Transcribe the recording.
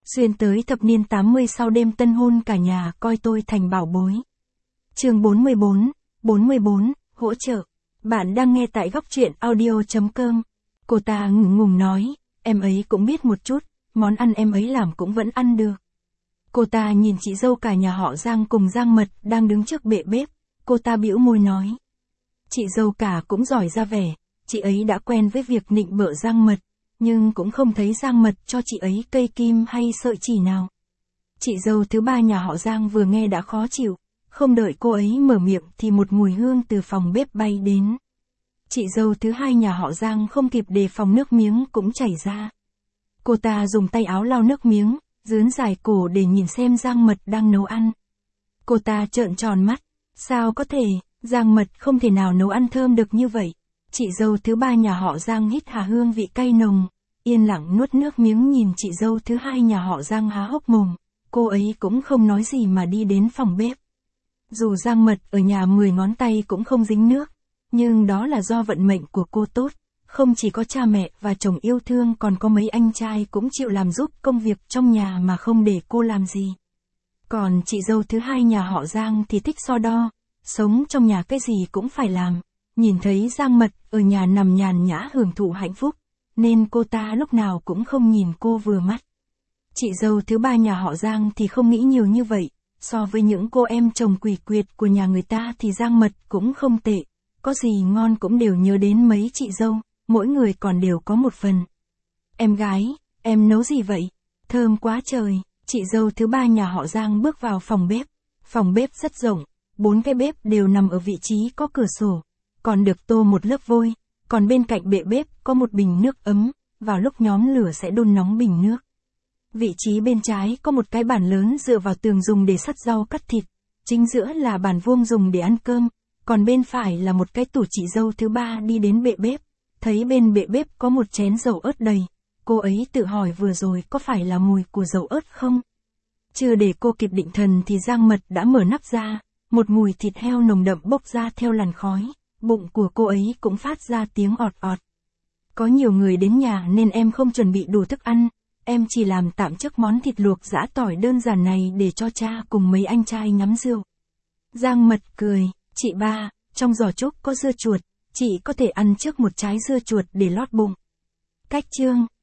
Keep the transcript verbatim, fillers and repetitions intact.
Xuyên tới thập niên tám mươi sau đêm tân hôn cả nhà coi tôi thành bảo bối. Chương bốn mươi bốn, bốn mươi bốn, hỗ trợ. Bạn đang nghe tại góc truyện audio chấm com. Cô ta ngượng ngùng nói, em ấy cũng biết một chút, món ăn em ấy làm cũng vẫn ăn được. Cô ta nhìn chị dâu cả nhà họ Giang cùng Giang Mật đang đứng trước bệ bếp, cô ta bĩu môi nói. Chị dâu cả cũng giỏi ra vẻ, chị ấy đã quen với việc nịnh bợ Giang Mật, nhưng cũng không thấy Giang Mật cho chị ấy cây kim hay sợi chỉ nào. Chị dâu thứ ba nhà họ Giang vừa nghe đã khó chịu, không đợi cô ấy mở miệng thì một mùi hương từ phòng bếp bay đến. Chị dâu thứ hai nhà họ Giang không kịp đề phòng nước miếng cũng chảy ra. Cô ta dùng tay áo lau nước miếng, dướn dài cổ để nhìn xem Giang Mật đang nấu ăn. Cô ta trợn tròn mắt, sao có thể, Giang Mật không thể nào nấu ăn thơm được như vậy. Chị dâu thứ ba nhà họ Giang hít hà hương vị cay nồng, yên lặng nuốt nước miếng nhìn chị dâu thứ hai nhà họ Giang há hốc mồm, cô ấy cũng không nói gì mà đi đến phòng bếp. Dù Giang Mật ở nhà mười ngón tay cũng không dính nước, nhưng đó là do vận mệnh của cô tốt, không chỉ có cha mẹ và chồng yêu thương còn có mấy anh trai cũng chịu làm giúp công việc trong nhà mà không để cô làm gì. Còn chị dâu thứ hai nhà họ Giang thì thích so đo, sống trong nhà cái gì cũng phải làm. Nhìn thấy Giang Mật ở nhà nằm nhàn nhã hưởng thụ hạnh phúc, nên cô ta lúc nào cũng không nhìn cô vừa mắt. Chị dâu thứ ba nhà họ Giang thì không nghĩ nhiều như vậy, so với những cô em chồng quỷ quyệt của nhà người ta thì Giang Mật cũng không tệ, có gì ngon cũng đều nhớ đến mấy chị dâu, mỗi người còn đều có một phần. Em gái, em nấu gì vậy? Thơm quá trời, chị dâu thứ ba nhà họ Giang bước vào phòng bếp. Phòng bếp rất rộng, bốn cái bếp đều nằm ở vị trí có cửa sổ, còn được tô một lớp vôi, còn bên cạnh bệ bếp có một bình nước ấm, vào lúc nhóm lửa sẽ đun nóng bình nước. Vị trí bên trái có một cái bàn lớn dựa vào tường dùng để sắt rau cắt thịt, chính giữa là bàn vuông dùng để ăn cơm, còn bên phải là một cái tủ. Chị dâu thứ ba đi đến bệ bếp, thấy bên bệ bếp có một chén dầu ớt đầy, cô ấy tự hỏi vừa rồi có phải là mùi của dầu ớt không? Chưa để cô kịp định thần thì Giang Mật đã mở nắp ra, một mùi thịt heo nồng đậm bốc ra theo làn khói, bụng của cô ấy cũng phát ra tiếng ọt ọt. Có nhiều người đến nhà nên em không chuẩn bị đủ thức ăn, em chỉ làm tạm trước món thịt luộc giã tỏi đơn giản này để cho cha cùng mấy anh trai ngắm rượu. Giang Mật cười, chị ba, trong giỏ trúc có dưa chuột, chị có thể ăn trước một trái dưa chuột để lót bụng. Cách chương